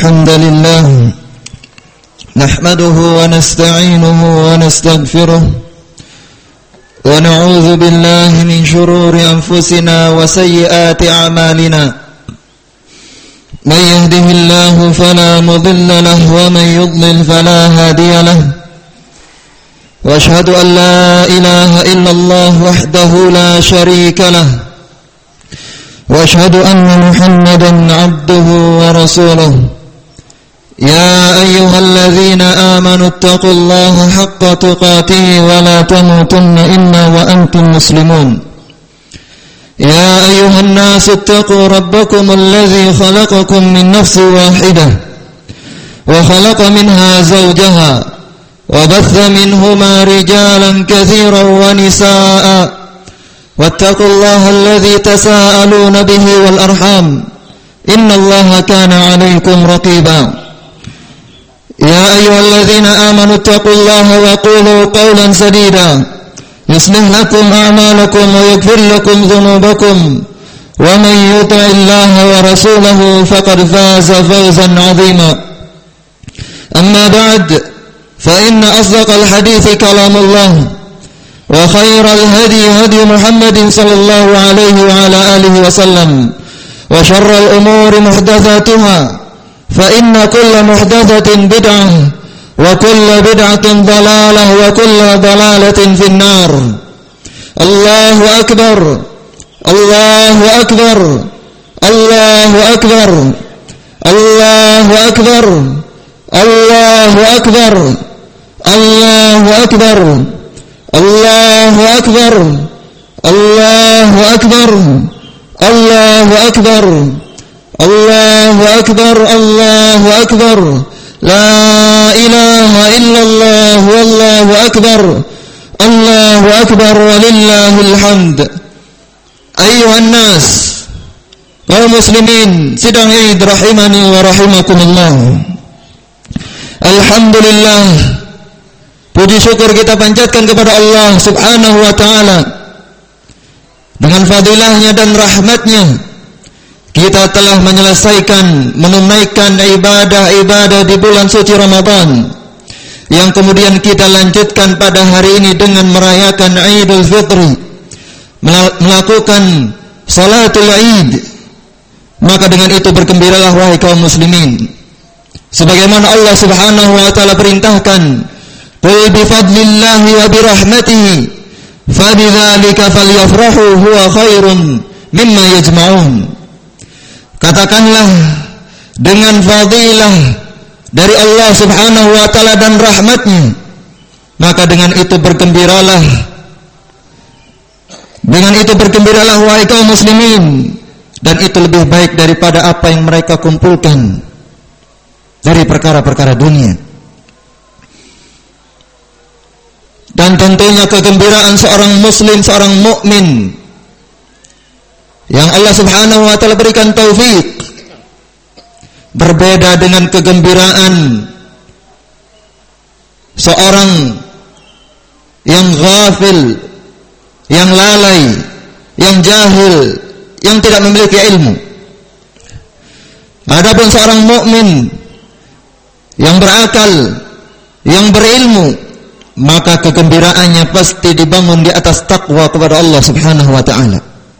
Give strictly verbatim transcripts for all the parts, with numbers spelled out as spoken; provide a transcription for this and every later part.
الحمد لله نحمده ونستعينه ونستغفره ونعوذ بالله من شرور أنفسنا وسيئات أعمالنا من يهده الله فلا مضل له ومن يضلل فلا هادي له وأشهد أن لا إله إلا الله وحده لا شريك له وأشهد أن محمدا عبده ورسوله يا أيها الذين آمنوا اتقوا الله حق تقاته ولا تموتن إلا وأنتم مسلمون يا أيها الناس اتقوا ربكم الذي خلقكم من نفس واحدة وخلق منها زوجها وبث منهما رجالا كثيرا ونساء واتقوا الله الذي تساءلون به والأرحام إن الله كان عليكم رقيبا يا أيها الذين آمنوا اتقوا الله وقولوا قولا سديدا يصلح لكم أعمالكم ويغفر لكم ذنوبكم ومن يطع الله ورسوله فقد فاز فوزا عظيما أما بعد فإن أصدق الحديث كلام الله وخير الهدي هدي محمد صلى الله عليه وعلى آله وسلم وشر الأمور محدثاتها فإن كل محدثة بدعة وكل بدعة ضلالة وكل ضلالة في النار الله أكبر الله أكبر الله أكبر الله أكبر الله أكبر الله أكبر الله أكبر الله أكبر الله أكبر الله أكبر الله أكبر لا إله إلا الله والله أكبر الله أكبر ولله الحمد أيها الناس kaum muslimin sidang Id rahimani wa rahimakumullah. Alhamdulillah, puji syukur kita panjatkan kepada Allah subhanahu wa ta'ala. Dengan fadilahnya dan rahmatnya kita telah menyelesaikan, menunaikan ibadah-ibadah di bulan suci Ramadan, yang kemudian kita lanjutkan pada hari ini dengan merayakan Idul Fitri, melakukan salatul Id. Maka dengan itu bergembiralah wahai kaum muslimin, sebagaimana Allah subhanahu wa ta'ala perintahkan, qul bifadlillahi wa birahmatihi fabidzalika falyafrahu huwa khairun mimma yajma'un. Katakanlah, dengan fadilah dari Allah subhanahu wa ta'ala dan rahmatnya, maka dengan itu bergembiralah. Dengan itu bergembiralah wahai kaum muslimin, dan itu lebih baik daripada apa yang mereka kumpulkan dari perkara-perkara dunia. Dan tentunya kegembiraan seorang muslim, seorang mukmin yang Allah subhanahu wa ta'ala berikan taufik, berbeda dengan kegembiraan seorang yang ghafil, yang lalai, yang jahil, yang tidak memiliki ilmu. Adapun seorang mukmin yang berakal, yang berilmu, maka kegembiraannya pasti dibangun di atas takwa kepada Allah subhanahu wa ta'ala.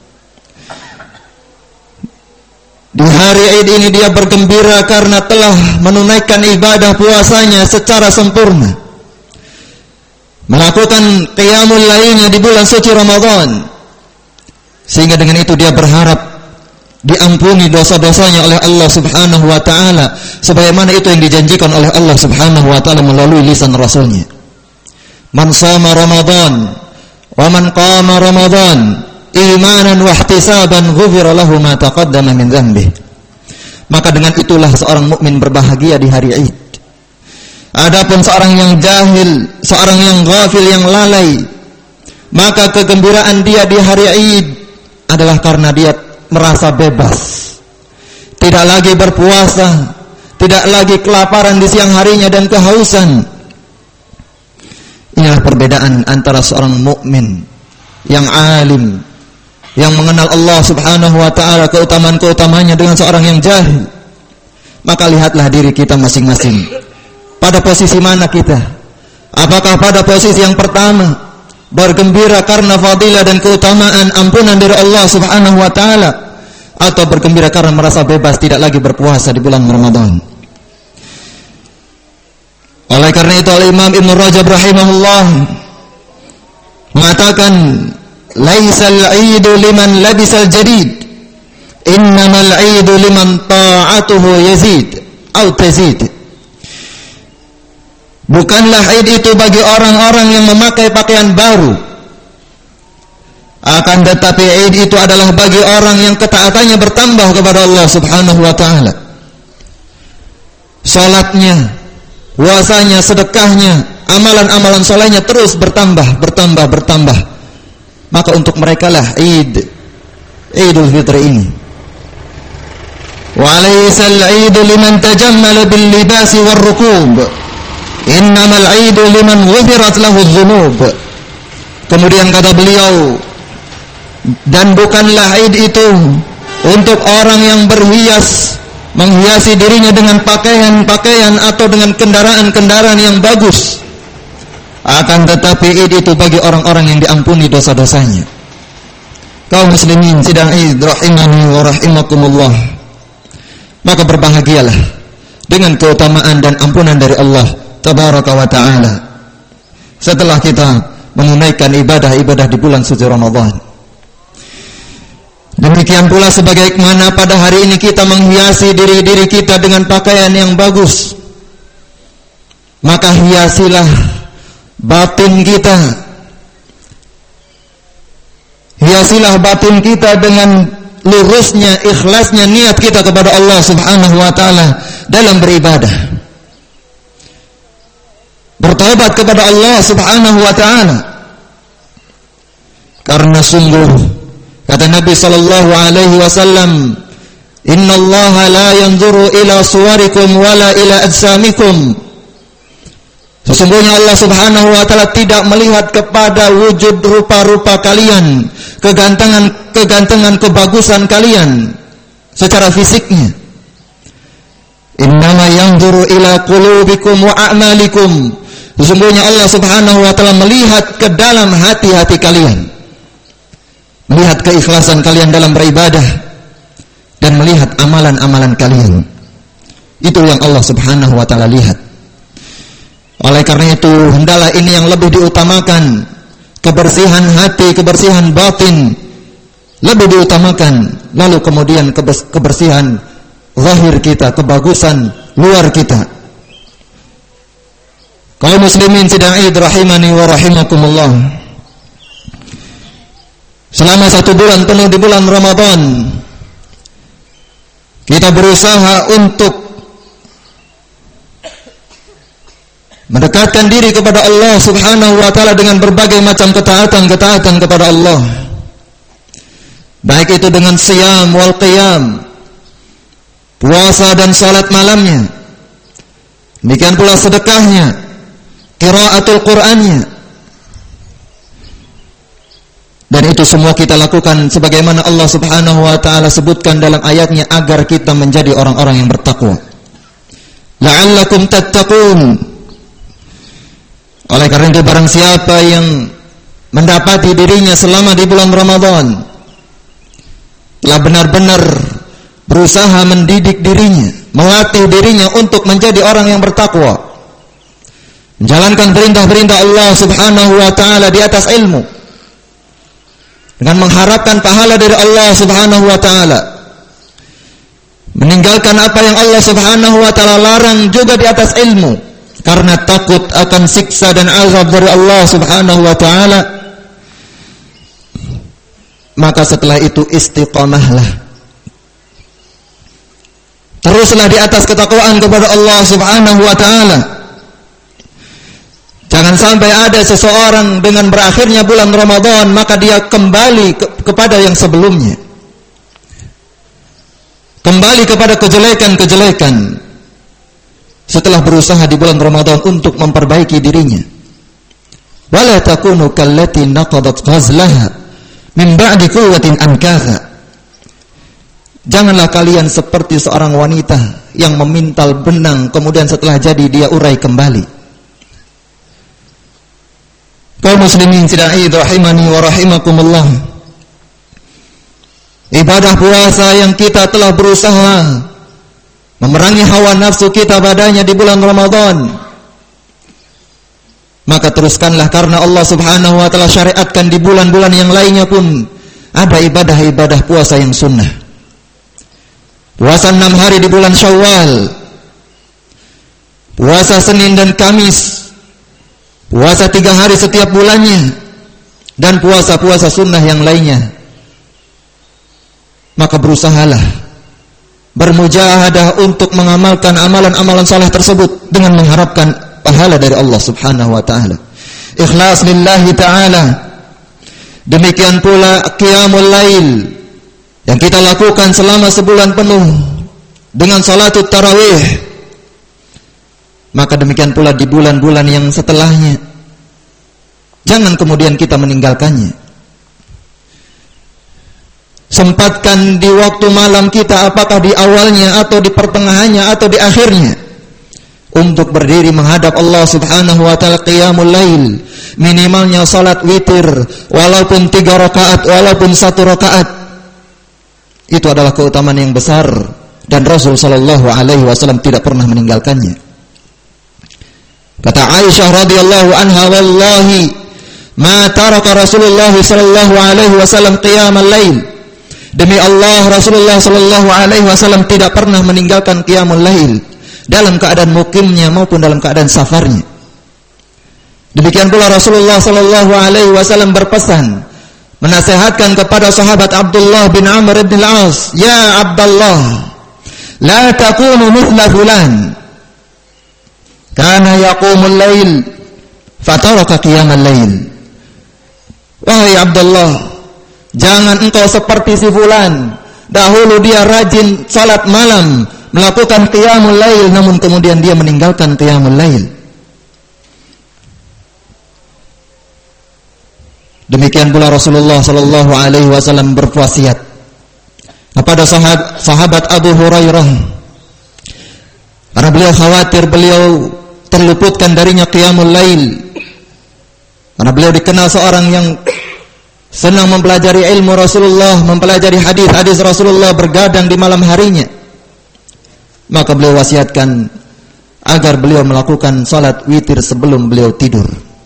Di hari Id ini dia bergembira karena telah menunaikan ibadah puasanya secara sempurna, melakukan qiyamul lailnya di bulan suci Ramadan, sehingga dengan itu dia berharap diampuni dosa-dosanya oleh Allah subhanahu wa ta'ala, sebagaimana itu yang dijanjikan oleh Allah subhanahu wa ta'ala melalui lisan Rasulnya. Man shoma Ramadan wa man qama Ramadan imanan wa ihtisaban ghufira lahu ma taqaddama min dhanbih. Maka dengan itulah seorang mukmin berbahagia di hari Id. Adapun seorang yang jahil, seorang yang ghafil, yang lalai, maka kegembiraan dia di hari Id adalah karena dia merasa bebas, tidak lagi berpuasa, tidak lagi kelaparan di siang harinya dan kehausan. Inilah perbedaan antara seorang mukmin yang alim, yang mengenal Allah subhanahu wa ta'ala, keutamaan-keutamanya, dengan seorang yang jahil. Maka lihatlah diri kita masing-masing. Pada posisi mana kita? Apakah pada posisi yang pertama, bergembira karena fadilah dan keutamaan ampunan dari Allah Subhanahu wa taala, atau bergembira karena merasa bebas tidak lagi berpuasa di bulan Ramadan? Oleh karena itu Al-Imam Ibnu Rajab rahimahullah mengatakan, laisal 'idu liman labisal jadid, innamal 'idu liman ta'atuhu yazid atau tazid. Bukanlah Id itu bagi orang-orang yang memakai pakaian baru, akan tetapi Id itu adalah bagi orang yang ketaatannya bertambah kepada Allah Subhanahu wa taala. Salatnya, puasanya, sedekahnya, amalan-amalan solehnya terus bertambah, bertambah, bertambah. Maka untuk mereka lah Id, Idul Fitri ini. Wa laysal 'idu liman tajammala bil libasi war rukub, innamal 'idu liman ghufirat lahu dzunub. Kemudian kata beliau, dan bukanlah Id itu untuk orang yang berhias, menghiasi dirinya dengan pakaian-pakaian atau dengan kendaraan-kendaraan yang bagus, akan tetapi Id itu bagi orang-orang yang diampuni dosa-dosanya. Kaum muslimin sidang Id rahimani wa rahimakumullah, maka berbahagialah dengan keutamaan dan ampunan dari Allah tabaraka wa ta'ala setelah kita menunaikan ibadah-ibadah di bulan suci Ramadan. Demikian pula sebagaimana pada hari ini kita menghiasi diri-diri kita dengan pakaian yang bagus, maka hiasilah batin kita, hiasilah batin kita dengan lurusnya, ikhlasnya niat kita kepada Allah Subhanahu wa taala dalam beribadah. Bertobat kepada Allah Subhanahu wa taala. Karena sungguh kata Nabi sallallahu alaihi wasallam, "Innallaha la yanzuru ila suwarikum wala ila ajsamikum." Sesungguhnya Allah Subhanahu wa taala tidak melihat kepada wujud rupa-rupa kalian, kegantengan-kegantengan kebagusan kalian secara fisiknya. Innama yanzuru ila qulubikum wa a'malikum. Sesungguhnya Allah Subhanahu wa taala melihat ke dalam hati-hati kalian, melihat keikhlasan kalian dalam beribadah, dan melihat amalan-amalan kalian. Itu yang Allah Subhanahu wa taala lihat. Oleh karena itu hendaklah ini yang lebih diutamakan, kebersihan hati, kebersihan batin lebih diutamakan, lalu kemudian kebersihan zahir kita, kebagusan luar kita. Kaum muslimin sidang Id rahimani wa rahimakumullah, selama satu bulan penuh di bulan Ramadan kita berusaha untuk mendekatkan diri kepada Allah Subhanahu wa taala dengan berbagai macam ketaatan-ketaatan kepada Allah. Baik itu dengan siyam wal qiyam, puasa dan salat malamnya. Demikian pula sedekahnya, qiraatul Qur'annya. Dan itu semua kita lakukan sebagaimana Allah Subhanahu wa taala sebutkan dalam ayatnya, agar kita menjadi orang-orang yang bertakwa. La'allakum tattaqun. Oleh karena itu barang siapa yang mendapati dirinya selama di bulan Ramadan telah benar-benar berusaha mendidik dirinya, melatih dirinya untuk menjadi orang yang bertakwa, menjalankan perintah-perintah Allah Subhanahu wa taala di atas ilmu, dengan mengharapkan pahala dari Allah Subhanahu wa taala, meninggalkan apa yang Allah Subhanahu wa taala larang juga di atas ilmu, karena takut akan siksa dan azab dari Allah Subhanahu wa taala. Maka setelah itu istiqamahlah, teruslah di atas ketakwaan kepada Allah Subhanahu wa taala. Jangan sampai ada seseorang dengan berakhirnya bulan Ramadan maka dia kembali ke, kepada yang sebelumnya, kembali kepada kejelekan-kejelekan setelah berusaha di bulan Ramadan untuk memperbaiki dirinya. Wala takunu kallati naqadat ghazlaha min ba'di quwwatin ankatha. Janganlah kalian seperti seorang wanita yang memintal benang kemudian setelah jadi dia urai kembali. Kaum muslimin sidai rahimani wa rahimakumullah. Ibadah puasa yang kita telah berusaha memerangi hawa nafsu kita padanya di bulan Ramadan, maka teruskanlah, karena Allah Subhanahu wa taala syariatkan di bulan-bulan yang lainnya pun ada ibadah-ibadah puasa yang sunnah. Puasa enam hari di bulan Syawal, puasa Senin dan Kamis, puasa tiga hari setiap bulannya, dan puasa-puasa sunnah yang lainnya. Maka berusahalah, bermujahadah untuk mengamalkan amalan-amalan saleh tersebut dengan mengharapkan pahala dari Allah Subhanahu wa taala. Ikhlas lillahi taala. Demikian pula qiyamul lail yang kita lakukan selama sebulan penuh dengan salatut tarawih. Maka demikian pula di bulan-bulan yang setelahnya. Jangan kemudian kita meninggalkannya. Sempatkan di waktu malam kita, apakah di awalnya atau di pertengahannya atau di akhirnya, untuk berdiri menghadap Allah Subhanahu wa taala qiyamul lail. Minimalnya salat witir, walaupun tiga rakaat, walaupun satu rakaat. Itu adalah keutamaan yang besar, dan Rasul sallallahu alaihi wasallam tidak pernah meninggalkannya. Kata Aisyah radhiyallahu anha, wallahi ma taraka Rasulullah sallallahu alaihi wasallam qiyamal lail. Demi Allah, Rasulullah sallallahu alaihi wasallam tidak pernah meninggalkan qiyamul lail dalam keadaan mukimnya maupun dalam keadaan safarnya. Demikian pula Rasulullah sallallahu alaihi wasallam berpesan, menasihatkan kepada sahabat Abdullah bin Amr bin Al-As, "Ya Abdullah, la takunu mithla fulan. Kana yaqumul lail fataraka qiyamal lail." Wahai Abdullah, jangan engkau seperti si fulan. Dahulu dia rajin salat malam, melakukan qiyamul lail, namun kemudian dia meninggalkan qiyamul lail. Demikian pula Rasulullah sallallahu alaihi wasallam berwasiat kepada sahabat, sahabat Abu Hurairah, karena beliau khawatir beliau terluputkan darinya qiyamul lail, karena beliau dikenal seorang yang senang mempelajari ilmu Rasulullah, mempelajari hadis-hadis Rasulullah, bergadang di malam harinya. Maka beliau wasiatkan agar beliau melakukan salat witir sebelum beliau tidur,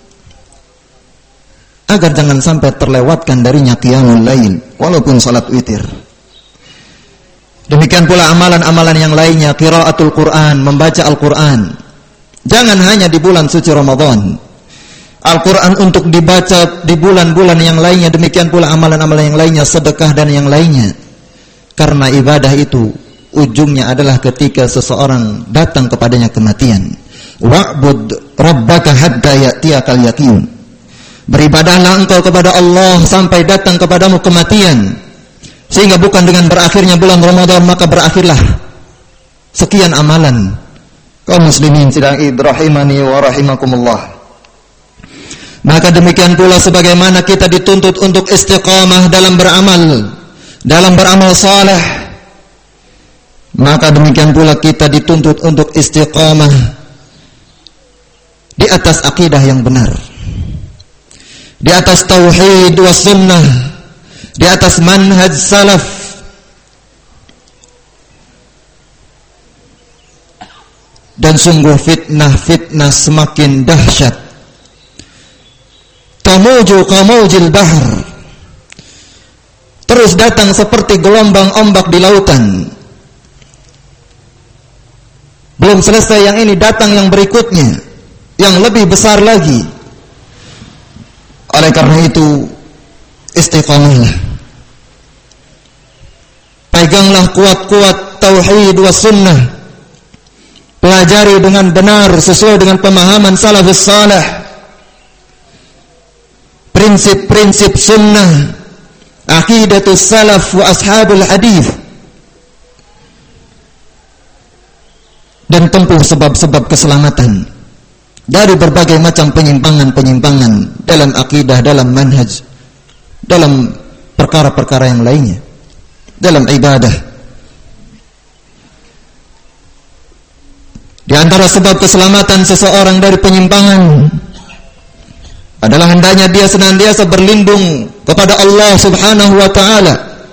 agar jangan sampai terlewatkan darinya qiyamul lail walaupun salat witir. Demikian pula amalan-amalan yang lainnya, qiraatul Quran, membaca Al-Quran. Jangan hanya di bulan suci Ramadan. Al-Quran untuk dibaca di bulan-bulan yang lainnya. Demikian pula amalan-amalan yang lainnya, sedekah dan yang lainnya. Karena ibadah itu ujungnya adalah ketika seseorang datang kepadanya kematian. Wa'bud rabbaka hatta ya'tiyakal yaqin. Beribadahlah engkau kepada Allah sampai datang kepadamu kematian. Sehingga bukan dengan berakhirnya bulan Ramadan maka berakhirlah sekian amalan. Kaum muslimin sidai rahimani wa rahimakumullah. Maka demikian pula sebagaimana kita dituntut untuk istiqamah dalam beramal, dalam beramal saleh, maka demikian pula kita dituntut untuk istiqamah di atas akidah yang benar, di atas tauhid was sunnah, di atas manhaj salaf. Dan sungguh fitnah-fitnah semakin dahsyat. Tamuju kamujil bahr, terus datang seperti gelombang ombak di lautan. Belum selesai yang ini, datang yang berikutnya, yang lebih besar lagi. Oleh karena itu, istiqamahlah, peganglah kuat-kuat tauhid was sunnah, pelajari dengan benar sesuai dengan pemahaman salafus salih, prinsip-prinsip sunnah, aqidatus salaf wa ashabul hadith, dan tempuh sebab-sebab keselamatan dari berbagai macam penyimpangan-penyimpangan dalam akidah, dalam manhaj, dalam perkara-perkara yang lainnya, dalam ibadah. Di antara sebab keselamatan seseorang dari penyimpangan adalah hendaknya dia senantiasa berlindung kepada Allah Subhanahu wa taala.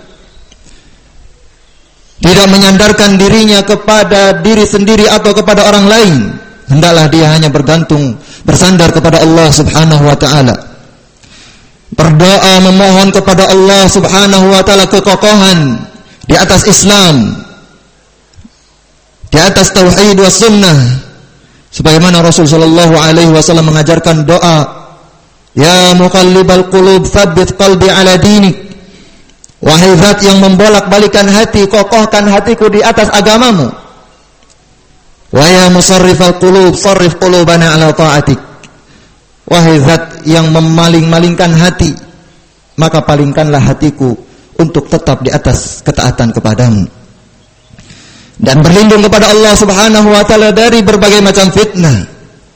Tidak menyandarkan dirinya kepada diri sendiri atau kepada orang lain. Hendaklah dia hanya bergantung, bersandar kepada Allah Subhanahu wa taala. Berdoa memohon kepada Allah Subhanahu wa taala kekokohan di atas Islam, di atas tauhid was sunnah, sebagaimana Rasul sallallahu alaihi wasallam mengajarkan doa, ya muqallibal qulub tsabbit qalbi ala dinik. Wahai zat yang membolak-balikan hati, kokohkan hatiku di atas agamamu. Wa ya musarrifal qulub sarrif qulubana ala ta'atik. Wahai zat yang memaling-malingkan hati, maka palingkanlah hatiku untuk tetap di atas ketaatan kepadamu. Dan berlindung kepada Allah Subhanahu wa taala dari berbagai macam fitnah.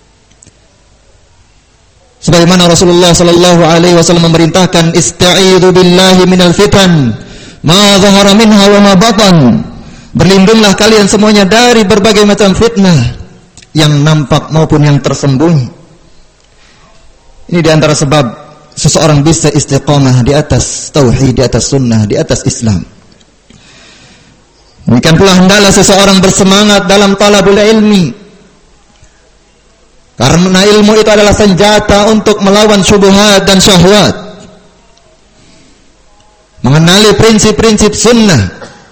Sebagaimana Rasulullah sallallahu alaihi wasallam memerintahkan, ista'idzu billahi minal fitan ma dhahara minha wa ma batan. Berlindunglah kalian semuanya dari berbagai macam fitnah yang nampak maupun yang tersembunyi. Ini di antara sebab seseorang bisa istiqamah di atas tauhid, di atas sunnah, di atas Islam. Demikian pula hendaklah seseorang bersemangat dalam talabul ilmi, karena ilmu itu adalah senjata untuk melawan syubhat dan syahwat. Mengenali prinsip-prinsip sunnah,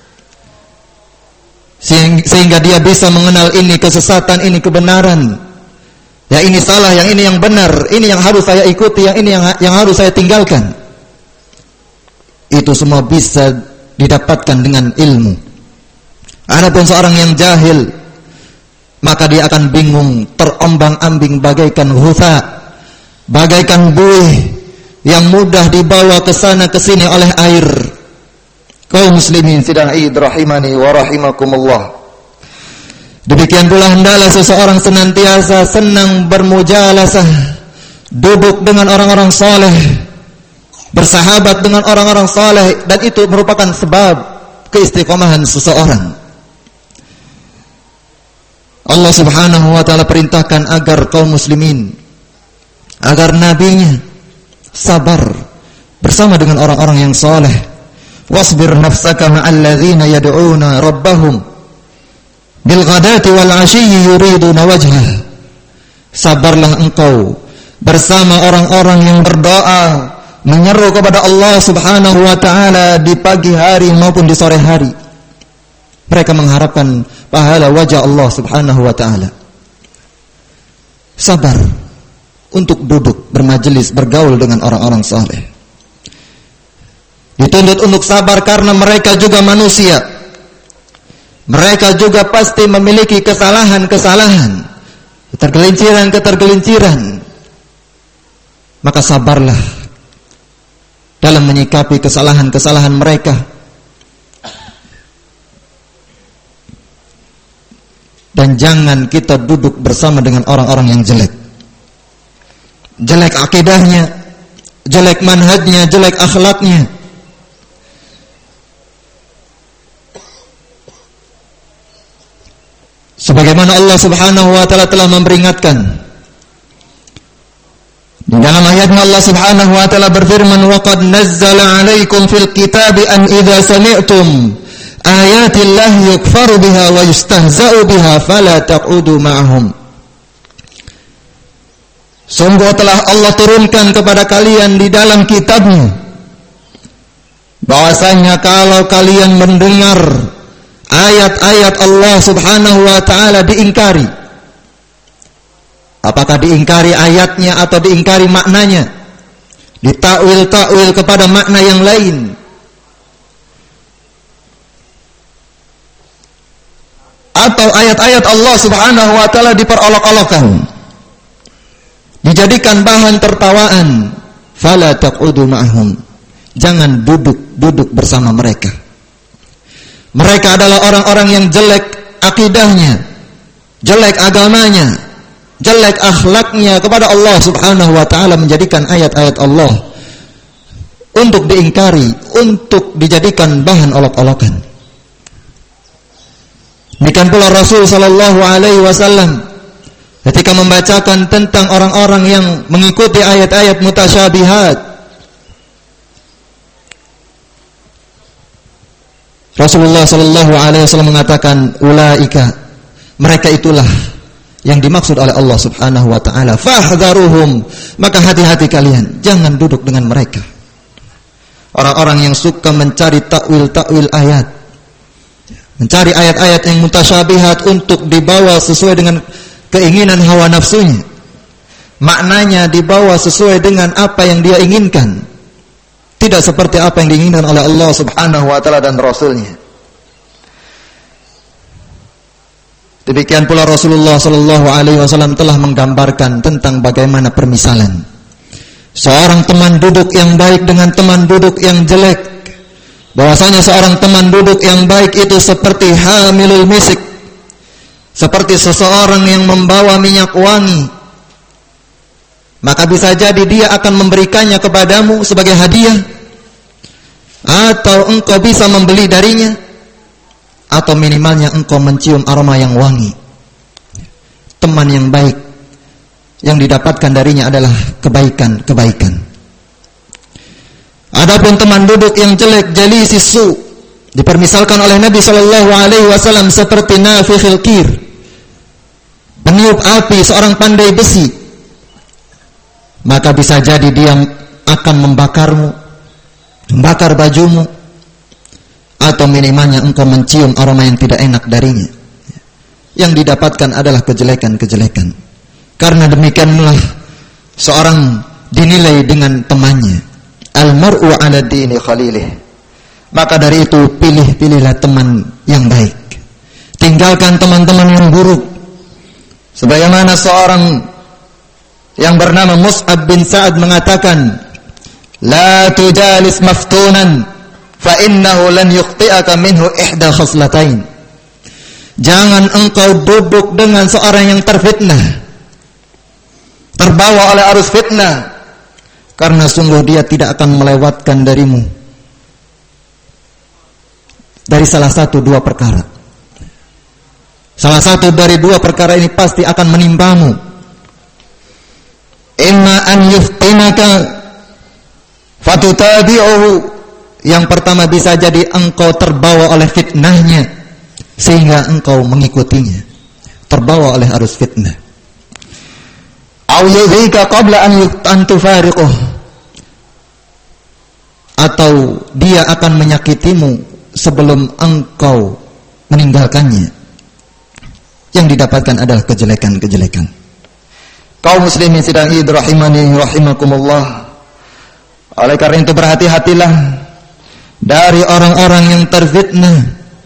sehingga dia bisa mengenal ini kesesatan, ini kebenaran. Ya ini salah, yang ini yang benar, ini yang harus saya ikuti, yang ini yang, yang harus saya tinggalkan. Itu semua bisa didapatkan dengan ilmu. Adapun seorang yang jahil, maka dia akan bingung, terombang-ambing bagaikan hutha, bagaikan buih yang mudah dibawa ke sana ke sini oleh air. Kaum muslimin sidang Id rahimani wa rahimakumullah. Demikian pula hendaklah seseorang senantiasa senang bermujalasah, duduk dengan orang-orang saleh, bersahabat dengan orang-orang saleh, dan itu merupakan sebab keistiqomahan seseorang. Allah Subhanahu wa taala perintahkan agar kaum muslimin, agar nabinya sabar bersama dengan orang-orang yang saleh. Wasbir nafsaka ma'al ladzina yad'una rabbahum bil ghadati wal 'ashiyyi yuriduna wajhah. Sabarlah engkau bersama orang-orang yang berdoa menyeru kepada Allah Subhanahu wa taala di pagi hari maupun di sore hari. Mereka mengharapkan pahala wajah Allah Subhanahu wa taala. Sabar untuk duduk bermajelis, bergaul dengan orang-orang saleh. Dituntut untuk sabar karena mereka juga manusia. Mereka juga pasti memiliki kesalahan-kesalahan, ketergelinciran-ketergelinciran. Maka sabarlah dalam menyikapi kesalahan-kesalahan mereka. Dan jangan kita duduk bersama dengan orang-orang yang jelek. Jelek akidahnya, jelek manhajnya, jelek akhlaknya. Sebagaimana Allah Subhanahu wa taala telah memperingatkan di dalam ayatnya, Allah Subhanahu wa taala berfirman, wa qad nazzala 'alaikum fil kitabi an idza sami'tum ayatillahi yukfaru biha wa yustahza'u biha fala taq'udu ma'ahum. Sungguh telah Allah turunkan kepada kalian di dalam kitabnya bahwasanya kalau kalian mendengar ayat-ayat Allah Subhanahu wa taala diingkari, apakah diingkari ayatnya atau diingkari maknanya, ditakwil-takwil kepada makna yang lain, atau ayat-ayat Allah Subhanahu wa taala diperolok-olokkan, dijadikan bahan tertawaan, fala taq'udu ma'hum. Jangan duduk-duduk bersama mereka. Mereka adalah orang-orang yang jelek akidahnya, jelek agamanya, jelek akhlaknya kepada Allah Subhanahu wa taala, menjadikan ayat-ayat Allah untuk diingkari, untuk dijadikan bahan olok-olokan. Demikian pula Rasul sallallahu alaihi wasallam ketika membacakan tentang orang-orang yang mengikuti ayat-ayat mutasyabihat, Rasulullah sallallahu alaihi wasallam mengatakan, ulaika, mereka itulah yang dimaksud oleh Allah Subhanahu wa taala, fahdharuhum, maka hati-hati kalian, jangan duduk dengan mereka. Orang-orang yang suka mencari takwil-takwil ayat, mencari ayat-ayat yang mutasyabihat untuk dibawa sesuai dengan keinginan hawa nafsunya, maknanya dibawa sesuai dengan apa yang dia inginkan, tidak seperti apa yang diinginkan oleh Allah Subhanahu wa taala dan Rasulnya. Demikian pula Rasulullah sallallahu alaihi wasallam telah menggambarkan tentang bagaimana permisalan seorang teman duduk yang baik dengan teman duduk yang jelek. Bahwasanya seorang teman duduk yang baik itu seperti hamilul misik, seperti seseorang yang membawa minyak wangi. Maka bisa jadi dia akan memberikannya kepadamu sebagai hadiah, atau engkau bisa membeli darinya, atau minimalnya engkau mencium aroma yang wangi. Teman yang baik yang didapatkan darinya adalah kebaikan-kebaikan. Adapun teman duduk yang jelek, jalisi su, dipermisalkan oleh Nabi sallallahu alaihi wasallam seperti nafikhil qir, peniup api, seorang pandai besi. Maka bisa jadi dia akan membakarmu, membakar bajumu, atau minimalnya engkau mencium aroma yang tidak enak darinya. Yang didapatkan adalah kejelekan-kejelekan. Karena demikianlah seorang dinilai dengan temannya. Al-mar'u 'ala dini khalilih. Maka dari itu pilih-pilihlah teman yang baik, tinggalkan teman-teman yang buruk. Sebagaimana seorang yang bernama Mus'ab bin Sa'ad mengatakan, la tujalis maftunan fa innahu lan yukhti'aka minhu ihda khaslatain. Jangan engkau duduk dengan seorang yang terfitnah, terbawa oleh arus fitnah, karena sungguh dia tidak akan melewatkan darimu dari salah satu dua perkara. Salah satu dari dua perkara ini pasti akan menimpamu. Imma an yuftinaka fatutabi'uhu. Yang pertama, bisa jadi engkau terbawa oleh fitnahnya sehingga engkau mengikutinya, terbawa oleh arus fitnah. Au yudhika qabla an tufariquh, atau dia akan menyakitimu sebelum engkau meninggalkannya. Yang didapatkan adalah kejelekan-kejelekan. Kaum muslimin sidang id rahimani rahimakumullah. Oleh karena itu berhati-hatilah dari orang-orang yang terfitnah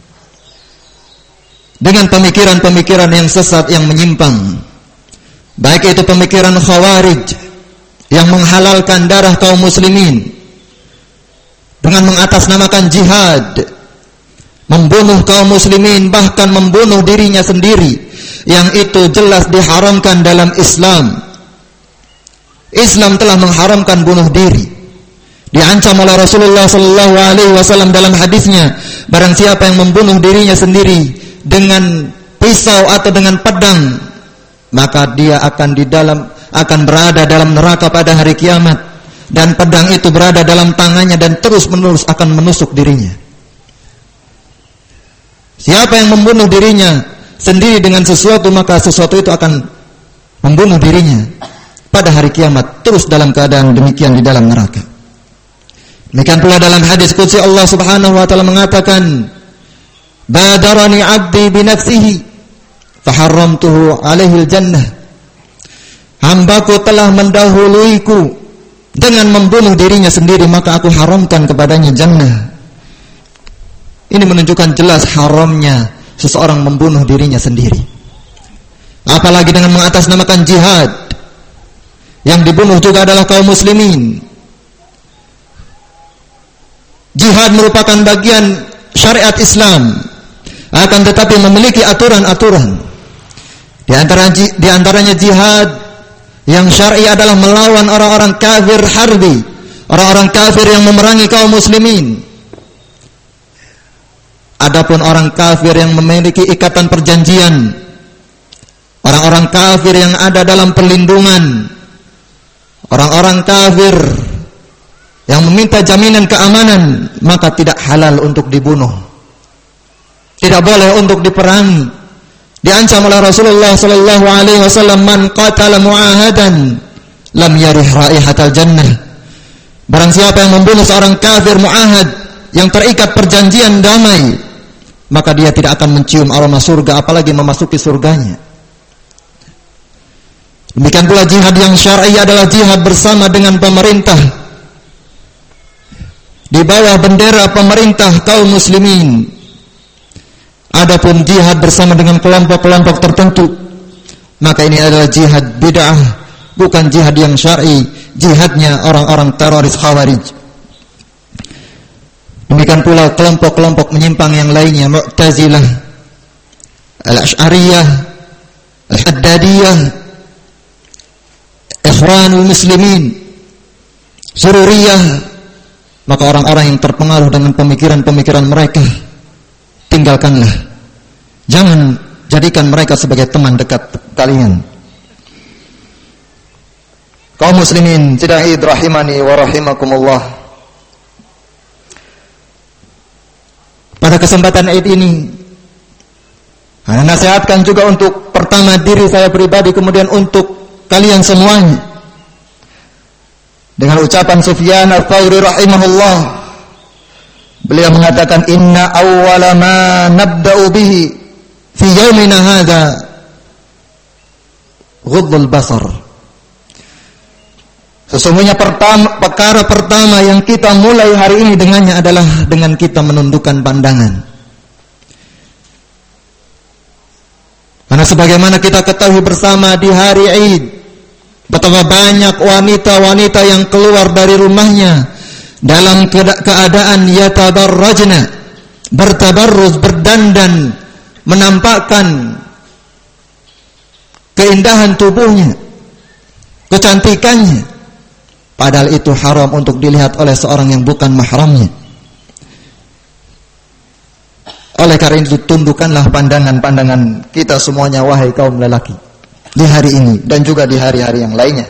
dengan pemikiran-pemikiran yang sesat, yang menyimpang. Baik itu pemikiran khawarij yang menghalalkan darah kaum muslimin dengan mengatasnamakan jihad, membunuh kaum muslimin, bahkan membunuh dirinya sendiri, yang itu jelas diharamkan dalam Islam. Islam telah mengharamkan bunuh diri. Diancam oleh Rasulullah sallallahu alaihi wasallam dalam hadisnya, barang siapa yang membunuh dirinya sendiri dengan pisau atau dengan pedang, maka dia akan di dalam akan berada dalam neraka pada hari kiamat, dan pedang itu berada dalam tangannya dan terus-menerus akan menusuk dirinya. Siapa yang membunuh dirinya sendiri dengan sesuatu, maka sesuatu itu akan membunuh dirinya pada hari kiamat, terus dalam keadaan demikian di dalam neraka. Demikian pula dalam hadis qudsi Allah Subhanahu wa taala mengatakan, badarani 'abdi bi nafsihi faharramtuhu 'alaihi al-jannah. Hambaku telah mendahuluiku dengan membunuh dirinya sendiri, maka aku haramkan kepadanya jannah. Ini menunjukkan jelas haramnya seseorang membunuh dirinya sendiri. Apalagi dengan mengatasnamakan jihad. Yang dibunuh juga adalah kaum muslimin. Jihad merupakan bagian syariat Islam, akan tetapi memiliki aturan-aturan. Di antara di antaranya jihad yang syar'i adalah melawan orang-orang kafir harbi, orang-orang kafir yang memerangi kaum muslimin. Adapun orang kafir yang memiliki ikatan perjanjian, orang-orang kafir yang ada dalam perlindungan, orang-orang kafir yang meminta jaminan keamanan, maka tidak halal untuk dibunuh, tidak boleh untuk diperangi. Diancam oleh Rasulullah sallallahu alaihi wasallam, man qatala mu'ahadan lam yarih raihatal jannah. Barang siapa yang membunuh seorang kafir mu'ahad yang terikat perjanjian damai, maka dia tidak akan mencium aroma surga, apalagi memasuki surganya. Demikian pula jihad yang syar'i adalah jihad bersama dengan pemerintah, di bawah bendera pemerintah kaum muslimin. Adapun jihad bersama dengan kelompok-kelompok tertentu, maka ini adalah jihad bid'ah, bukan jihad yang syar'i, jihadnya orang-orang teroris Khawarij. Demikian pula kelompok-kelompok menyimpang yang lainnya, Mu'tazilah, Al-Asy'ariyah, Al-Haddadiyah, Ikhwanul Muslimin, Sururiyah. Maka orang-orang yang terpengaruh dengan pemikiran-pemikiran mereka, tinggalkanlah. Jangan jadikan mereka sebagai teman dekat kalian. Kaum muslimin tidak rahimani wa rahimakumullah. Pada kesempatan Id ini, saya nasihatkan juga untuk pertama diri saya pribadi, kemudian untuk kalian semuanya, dengan ucapan Sufyan Ats-Tsauri rahimahullah. Beliau mengatakan, inna awwala ma nabda'u bihi fi yaumina hadza ghuddul basar. Sesungguhnya pertama, perkara pertama yang kita mulai hari ini dengannya adalah dengan kita menundukkan pandangan. Karena sebagaimana kita ketahui bersama di hari Id, betapa banyak wanita-wanita yang keluar dari rumahnya dalam keadaan yatabarrajna, bertabarruz, berdandan, menampakkan keindahan tubuhnya, kecantikannya, padahal itu haram untuk dilihat oleh seorang yang bukan mahramnya. Oleh karena itu, tundukkanlah pandangan-pandangan kita semuanya, wahai kaum lelaki, di hari ini dan juga di hari-hari yang lainnya.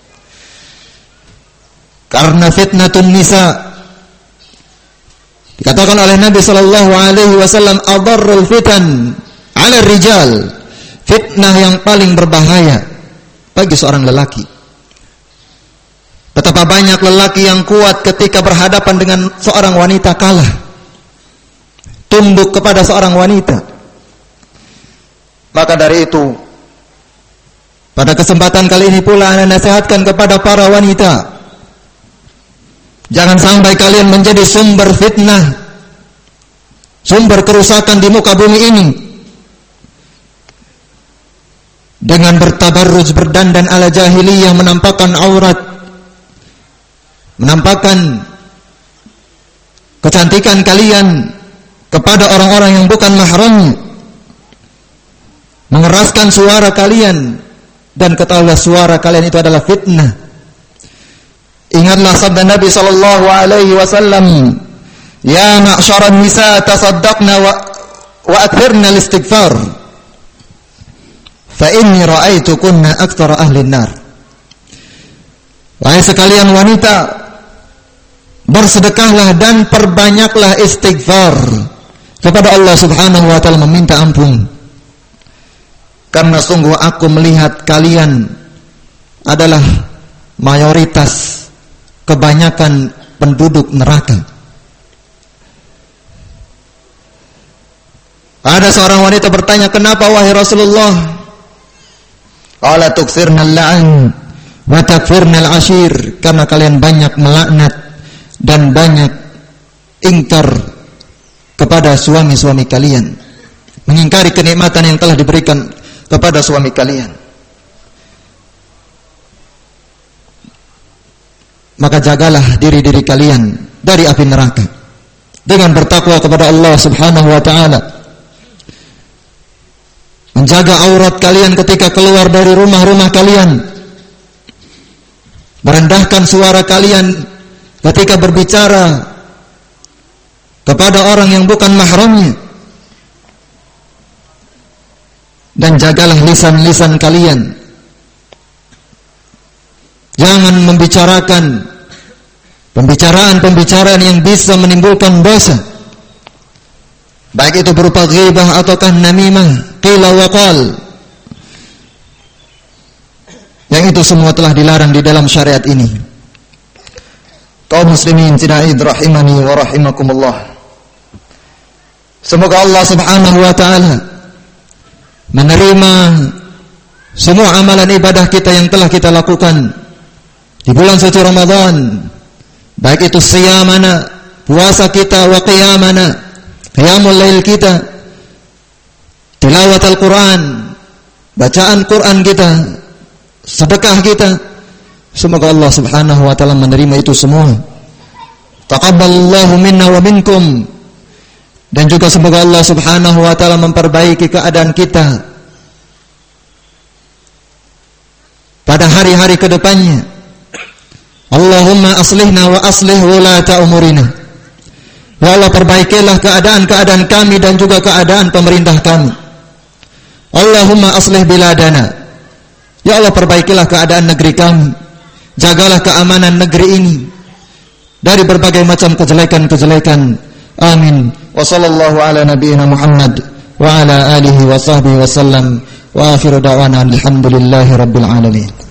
Karena fitnatun nisa, dikatakan oleh Nabi sallallahu alaihi wasallam, adarrul fitan 'ala rijal, fitnah yang paling berbahaya bagi seorang lelaki. Betapa banyak lelaki yang kuat ketika berhadapan dengan seorang wanita kalah, tunduk kepada seorang wanita. Maka dari itu, pada kesempatan kali ini pula saya nasihatkan kepada para wanita, jangan sampai kalian menjadi sumber fitnah, sumber kerusakan di muka bumi ini, dengan bertabarruj, berdandan ala jahiliyah, menampakkan aurat, menampakkan kecantikan kalian kepada orang-orang yang bukan mahramnya, mengeraskan suara kalian, dan ketahuilah suara kalian itu adalah fitnah. Ingatlah sabda Nabi sallallahu alaihi wasallam, ya ma'syaran nisa tasaddaqna wa wa akthirna al-istighfar fa inni ra'aitukunna aktsara ahli an-nar. Wahai sekalian wanita, bersedekahlah dan perbanyaklah istighfar kepada Allah Subhanahu wa taala, meminta ampun. Karena sungguh aku melihat kalian adalah mayoritas, kebanyakan penduduk neraka. Ada seorang wanita bertanya, kenapa wahai Rasulullah? Qala tukthirna al-la'n wa takfirna al-ashir, karena kalian banyak melaknat dan banyak ingkar kepada suami-suami kalian, mengingkari kenikmatan yang telah diberikan kepada suami kalian. Maka jagalah diri-diri kalian dari api neraka dengan bertakwa kepada Allah Subhanahu wa taala. Menjaga aurat kalian ketika keluar dari rumah-rumah kalian. Merendahkan suara kalian ketika berbicara kepada orang yang bukan mahramnya. dan jagalah lisan-lisan kalian. Jangan membicarakan pembicaraan-pembicaraan yang bisa menimbulkan dosa, baik itu berupa ghibah ataukah namimah, qila wa qal. Yang itu semua telah dilarang di dalam syariat ini. Kaum muslimin sida'id rahimani wa rahimakumullah. Semoga Allah Subhanahu wa taala menerima semua amalan ibadah kita yang telah kita lakukan di bulan suci Ramadan, baik itu siyamana, puasa kita, wa qiyamana, qiyamul lail kita, tilawat Al-Quran, bacaan Quran kita, sedekah kita. Semoga Allah Subhanahu wa taala menerima itu semua. Taqabbalallahu minna wa minkum. Dan juga semoga Allah Subhanahu wa taala memperbaiki keadaan kita pada hari-hari ke depannya. Allahumma aslihna wa aslih wulata umurina. Ya Allah, perbaikilah keadaan-keadaan kami dan juga keadaan pemerintah kami. Allahumma aslih biladana. Ya Allah, perbaikilah keadaan negeri kami. Jagalah keamanan negeri ini dari berbagai macam kejelekan-kejelekan. Amin. Wa sallallahu ala nabiyyina Muhammad wa ala alihi wa sahbihi wa sallam. Wa akhiru da'wana alhamdulillahi rabbil alamin.